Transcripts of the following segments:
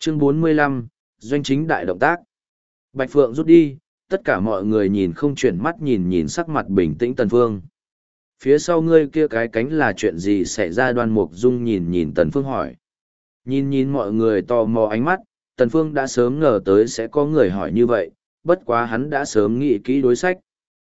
Chương 45, Doanh chính đại động tác. Bạch Phượng rút đi, tất cả mọi người nhìn không chuyển mắt nhìn sắc mặt bình tĩnh Tần Phương. Phía sau ngươi kia cái cánh là chuyện gì xảy ra? Đoan Mục Dung nhìn Tần Phương hỏi. Nhìn mọi người tò mò ánh mắt, Tần Phương đã sớm ngờ tới sẽ có người hỏi như vậy, bất quá hắn đã sớm nghĩ kỹ đối sách.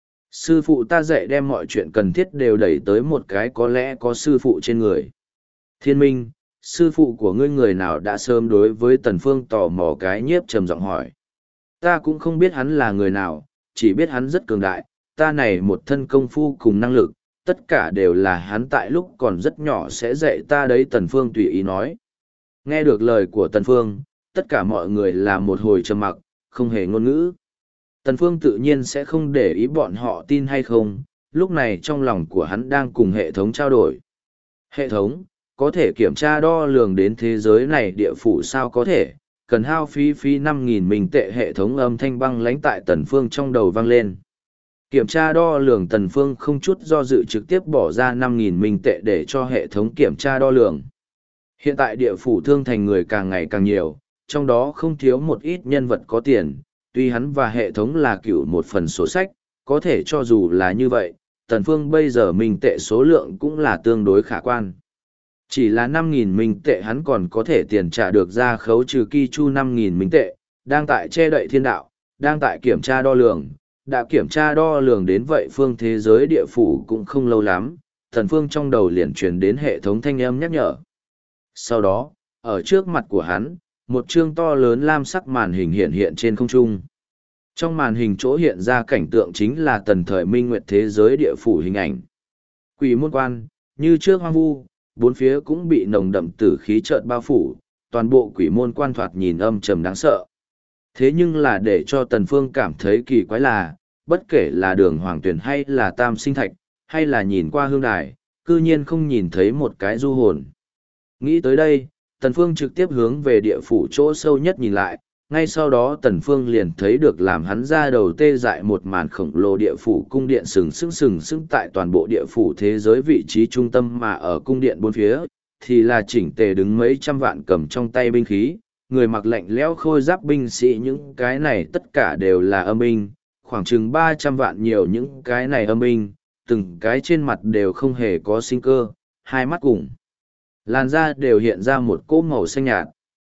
Sư phụ ta dạy đem mọi chuyện cần thiết đều đẩy tới một cái có lẽ có sư phụ trên người. Thiên Minh, sư phụ của ngươi người nào? Đã sớm đối với Tần Phương tò mò cái nhiếp trầm giọng hỏi. Ta cũng không biết hắn là người nào, chỉ biết hắn rất cường đại, ta này một thân công phu cùng năng lực, tất cả đều là hắn tại lúc còn rất nhỏ sẽ dạy ta đấy. Tần Phương tùy ý nói. Nghe được lời của Tần Phương, tất cả mọi người là một hồi trầm mặc, không hề ngôn ngữ. Tần Phương tự nhiên sẽ không để ý bọn họ tin hay không, lúc này trong lòng của hắn đang cùng hệ thống trao đổi. Hệ thống, có thể kiểm tra đo lường đến thế giới này địa phủ sao? Có thể, cần hao phí 5.000 minh tệ. Hệ thống âm thanh băng lãnh tại Tần Phương trong đầu vang lên. Kiểm tra đo lường. Tần Phương không chút do dự trực tiếp bỏ ra 5.000 minh tệ để cho hệ thống kiểm tra đo lường. Hiện tại địa phủ Thương Thành người càng ngày càng nhiều, trong đó không thiếu một ít nhân vật có tiền, tuy hắn và hệ thống là cựu một phần sổ sách, có thể cho dù là như vậy, Tần Phương bây giờ minh tệ số lượng cũng là tương đối khả quan. Chỉ là 5.000 minh tệ hắn còn có thể tiền trả được ra khấu trừ ki chu 5.000 minh tệ, đang tại che đậy thiên đạo, đang tại kiểm tra đo lường, đã kiểm tra đo lường đến vậy phương thế giới địa phủ cũng không lâu lắm, Tần Phương trong đầu liền truyền đến hệ thống thanh âm nhắc nhở. Sau đó, ở trước mặt của hắn, một chương to lớn lam sắc màn hình hiện trên không trung. Trong màn hình chỗ hiện ra cảnh tượng chính là tần thời minh nguyệt thế giới địa phủ hình ảnh. Quỷ môn quan, như trước hoang vu, bốn phía cũng bị nồng đậm tử khí chợt bao phủ, toàn bộ quỷ môn quan thoạt nhìn âm trầm đáng sợ. Thế nhưng là để cho Tần Phương cảm thấy kỳ quái là, bất kể là Đường Hoàng Tuyền hay là Tam Sinh Thạch, hay là nhìn qua hương đài, cư nhiên không nhìn thấy một cái du hồn. Nghĩ tới đây, Tần Phương trực tiếp hướng về địa phủ chỗ sâu nhất nhìn lại, ngay sau đó Tần Phương liền thấy được làm hắn ra đầu tê dại một màn khổng lồ địa phủ cung điện sừng sững tại toàn bộ địa phủ thế giới vị trí trung tâm, mà ở cung điện bốn phía thì là chỉnh tề đứng mấy trăm vạn cầm trong tay binh khí, người mặc lạnh lẽo khôi giáp binh sĩ. Những cái này tất cả đều là âm binh, khoảng chừng 300 vạn nhiều những cái này âm binh, từng cái trên mặt đều không hề có sinh cơ, hai mắt cùng làn da đều hiện ra một cỗ màu xanh nhạt.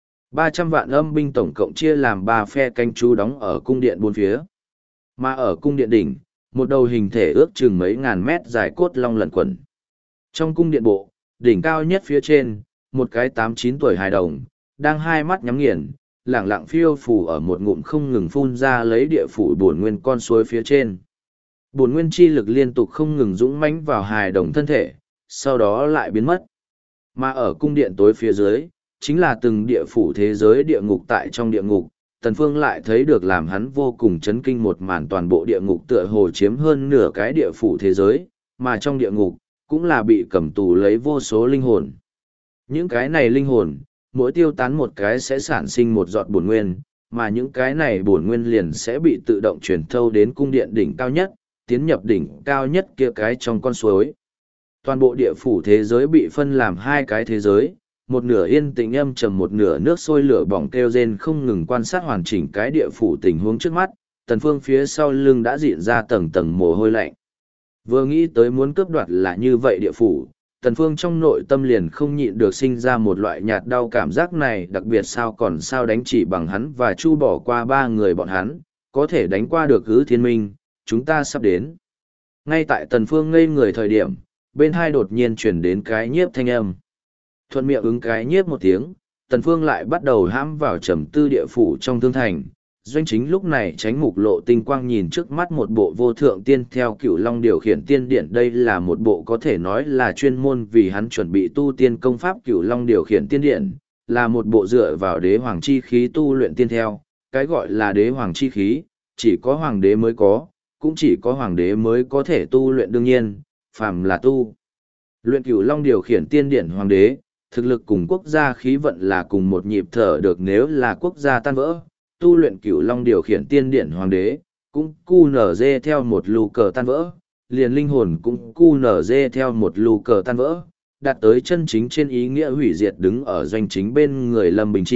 300 vạn âm binh tổng cộng chia làm 3 phe canh chú đóng ở cung điện bốn phía. Mà ở cung điện đỉnh, một đầu hình thể ước chừng mấy ngàn mét dài cốt long lẩn quẩn. Trong cung điện bộ, đỉnh cao nhất phía trên, một cái 8-9 tuổi hài đồng, đang hai mắt nhắm nghiền, lẳng lặng phiêu phù ở một ngụm không ngừng phun ra lấy địa phủ bổn nguyên con suối phía trên. Bổn nguyên chi lực liên tục không ngừng dũng mãnh vào hài đồng thân thể, sau đó lại biến mất. Mà ở cung điện tối phía dưới, chính là từng địa phủ thế giới địa ngục. Tại trong địa ngục, Tần Phương lại thấy được làm hắn vô cùng chấn kinh một màn, toàn bộ địa ngục tựa hồ chiếm hơn nửa cái địa phủ thế giới, mà trong địa ngục, cũng là bị cầm tù lấy vô số linh hồn. Những cái này linh hồn, mỗi tiêu tán một cái sẽ sản sinh một giọt bổn nguyên, mà những cái này bổn nguyên liền sẽ bị tự động truyền thâu đến cung điện đỉnh cao nhất, tiến nhập đỉnh cao nhất kia cái trong con suối. Toàn bộ địa phủ thế giới bị phân làm hai cái thế giới, một nửa yên tĩnh âm trầm, một nửa nước sôi lửa bỏng kêu rên không ngừng. Quan sát hoàn chỉnh cái địa phủ tình huống trước mắt, Tần Phương phía sau lưng đã diễn ra tầng tầng mồ hôi lạnh. Vừa nghĩ tới muốn cướp đoạt là như vậy địa phủ, Tần Phương trong nội tâm liền không nhịn được sinh ra một loại nhạt đau cảm giác này, đặc biệt sao đánh chỉ bằng hắn và Chu bỏ qua 3 người bọn hắn, có thể đánh qua được Hứa Thiên Minh, chúng ta sắp đến. Ngay tại Tần Phương ngây người thời điểm, bên hai đột nhiên truyền đến cái nhiếp thanh âm. Thuận miệng ứng cái nhiếp một tiếng, Tần Phương lại bắt đầu hãm vào trầm tư địa phủ trong thương thành. Doanh chính lúc này tránh mục lộ tinh quang nhìn trước mắt một bộ vô thượng tiên theo Cửu Long điều khiển tiên điển. Đây là một bộ có thể nói là chuyên môn vì hắn chuẩn bị tu tiên công pháp Cửu Long điều khiển tiên điển, là một bộ dựa vào đế hoàng chi khí tu luyện tiên theo. Cái gọi là đế hoàng chi khí, chỉ có hoàng đế mới có, cũng chỉ có hoàng đế mới có thể tu luyện. Đương nhiên, phàm là tu luyện Cửu Long điều khiển tiên điển hoàng đế, thực lực cùng quốc gia khí vận là cùng một nhịp thở được. Nếu là quốc gia tan vỡ, tu luyện Cửu Long điều khiển tiên điển hoàng đế, cũng cu nở dê theo một lù cờ tan vỡ, liền linh hồn cũng cu nở dê theo một lù cờ tan vỡ, đạt tới chân chính trên ý nghĩa hủy diệt. Đứng ở doanh chính bên người Lâm Bình Chi,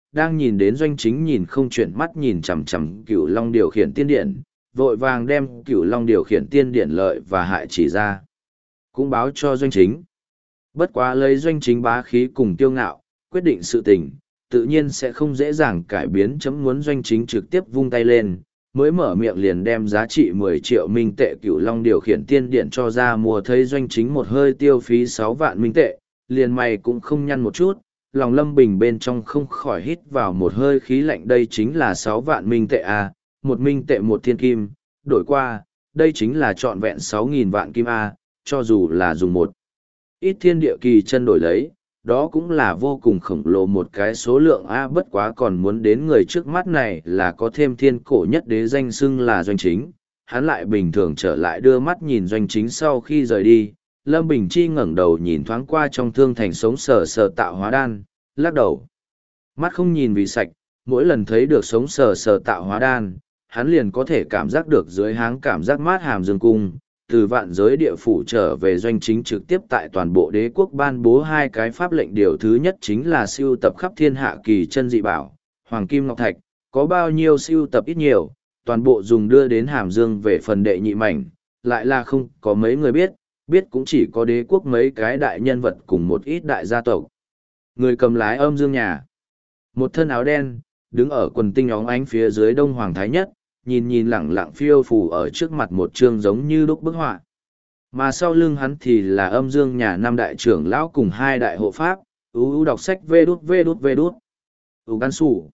đang nhìn đến doanh chính nhìn không chuyển mắt nhìn chằm chằm Cửu Long điều khiển tiên điện, vội vàng đem Cửu Long điều khiển tiên điện lợi và hại chỉ ra. Cũng báo cho doanh chính. Bất quá lấy doanh chính bá khí cùng kiêu ngạo, quyết định sự tình, tự nhiên sẽ không dễ dàng cải biến, chấm muốn doanh chính trực tiếp vung tay lên, mới mở miệng liền đem giá trị 10 triệu minh tệ Cửu Long điều khiển tiên điện cho ra mua, thấy doanh chính một hơi tiêu phí 6 vạn minh tệ, liền mày cũng không nhăn một chút, lòng Lâm Bình bên trong không khỏi hít vào một hơi khí lạnh, đây chính là 6 vạn minh tệ à, một minh tệ một thiên kim, đổi qua, đây chính là trọn vẹn 6.000 vạn kim a, cho dù là dùng một ít thiên địa kỳ chân đổi lấy, đó cũng là vô cùng khổng lồ một cái số lượng a. Bất quá còn muốn đến người trước mắt này là có thêm thiên cổ nhất đế danh xưng là doanh chính, hắn lại bình thường trở lại đưa mắt nhìn doanh chính sau khi rời đi. Lâm Bình Chi ngẩng đầu nhìn thoáng qua trong thương thành sống sờ sờ tạo hóa đan, lắc đầu. Mắt không nhìn vì sạch, mỗi lần thấy được sống sờ sờ tạo hóa đan, hắn liền có thể cảm giác được dưới háng cảm giác mát hàm dương cung. Từ vạn giới địa phủ trở về doanh chính trực tiếp tại toàn bộ đế quốc ban bố 2 cái pháp lệnh, điều thứ nhất chính là sưu tập khắp thiên hạ kỳ chân dị bảo, hoàng kim ngọc thạch, có bao nhiêu sưu tập ít nhiều, toàn bộ dùng đưa đến hàm dương về phần đệ nhị mảnh, lại là không có mấy người biết cũng chỉ có đế quốc mấy cái đại nhân vật cùng một ít đại gia tộc. Người cầm lái âm dương nhà, một thân áo đen, đứng ở quần tinh óng ánh phía dưới Đông Hoàng Thái Nhất, nhìn lẳng lặng phiêu phù ở trước mặt một chương giống như đúc bức họa. Mà sau lưng hắn thì là âm dương nhà 5 đại trưởng lão cùng 2 đại hộ pháp, đọc sách vê đút. Gan sủ.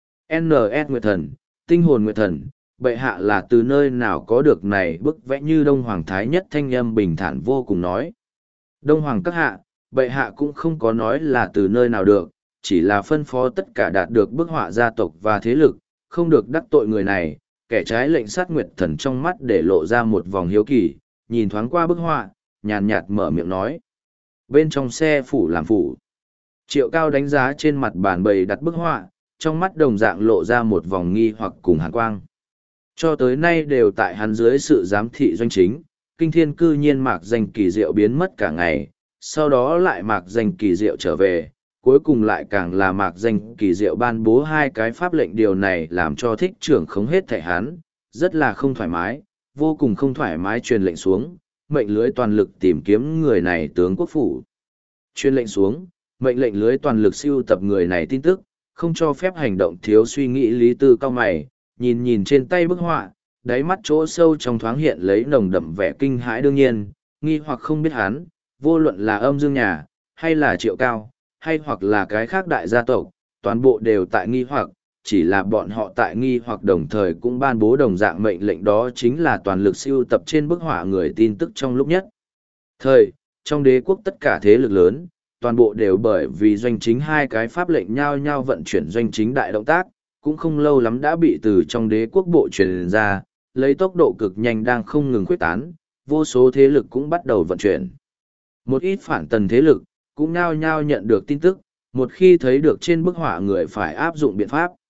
NS Nguyệt Thần, Tinh hồn Nguyệt Thần, bệ hạ là từ nơi nào có được này bức vẽ như Đông Hoàng Thái Nhất thanh âm bình thản vô cùng nói. Đông Hoàng các hạ, bệ hạ cũng không có nói là từ nơi nào được, chỉ là phân phó tất cả đạt được bức họa gia tộc và thế lực, không được đắc tội người này. Kẻ trái lệnh sát Nguyệt Thần trong mắt để lộ ra một vòng hiếu kỳ, nhìn thoáng qua bức họa, nhàn nhạt mở miệng nói. Bên trong xe phủ làm phủ. Triệu Cao đánh giá trên mặt bàn bày đặt bức họa, trong mắt đồng dạng lộ ra một vòng nghi hoặc cùng hàn quang. Cho tới nay đều tại hắn dưới sự giám thị doanh chính, kinh thiên cư nhiên mạc danh kỳ diệu biến mất cả ngày, sau đó lại mạc danh kỳ diệu trở về, cuối cùng lại càng là mạc danh kỳ diệu ban bố 2 cái pháp lệnh. Điều này làm cho thích trưởng khống hết thảy hắn, rất là không thoải mái, vô cùng không thoải mái, truyền lệnh xuống, mệnh lưới toàn lực tìm kiếm người này tướng quốc phủ. Truyền lệnh xuống, mệnh lệnh lưới toàn lực siêu tập người này tin tức, không cho phép hành động thiếu suy nghĩ. Lý Tư cao mày, nhìn trên tay bức họa, đáy mắt chỗ sâu trong thoáng hiện lấy nồng đậm vẻ kinh hãi, đương nhiên, nghi hoặc không biết hắn, vô luận là âm dương nhà, hay là Triệu Cao, hay hoặc là cái khác đại gia tộc, toàn bộ đều tại nghi hoặc, chỉ là bọn họ tại nghi hoặc đồng thời cũng ban bố đồng dạng mệnh lệnh, đó chính là toàn lực siêu tập trên bức họa người tin tức trong lúc nhất. Trong đế quốc tất cả thế lực lớn, toàn bộ đều bởi vì doanh chính 2 cái pháp lệnh nhau nhau vận chuyển doanh chính đại động tác, cũng không lâu lắm đã bị từ trong đế quốc bộ truyền ra, lấy tốc độ cực nhanh đang không ngừng khuếch tán, vô số thế lực cũng bắt đầu vận chuyển. Một ít phản tần thế lực, cũng nhao nhao nhận được tin tức, một khi thấy được trên bức họa người phải áp dụng biện pháp.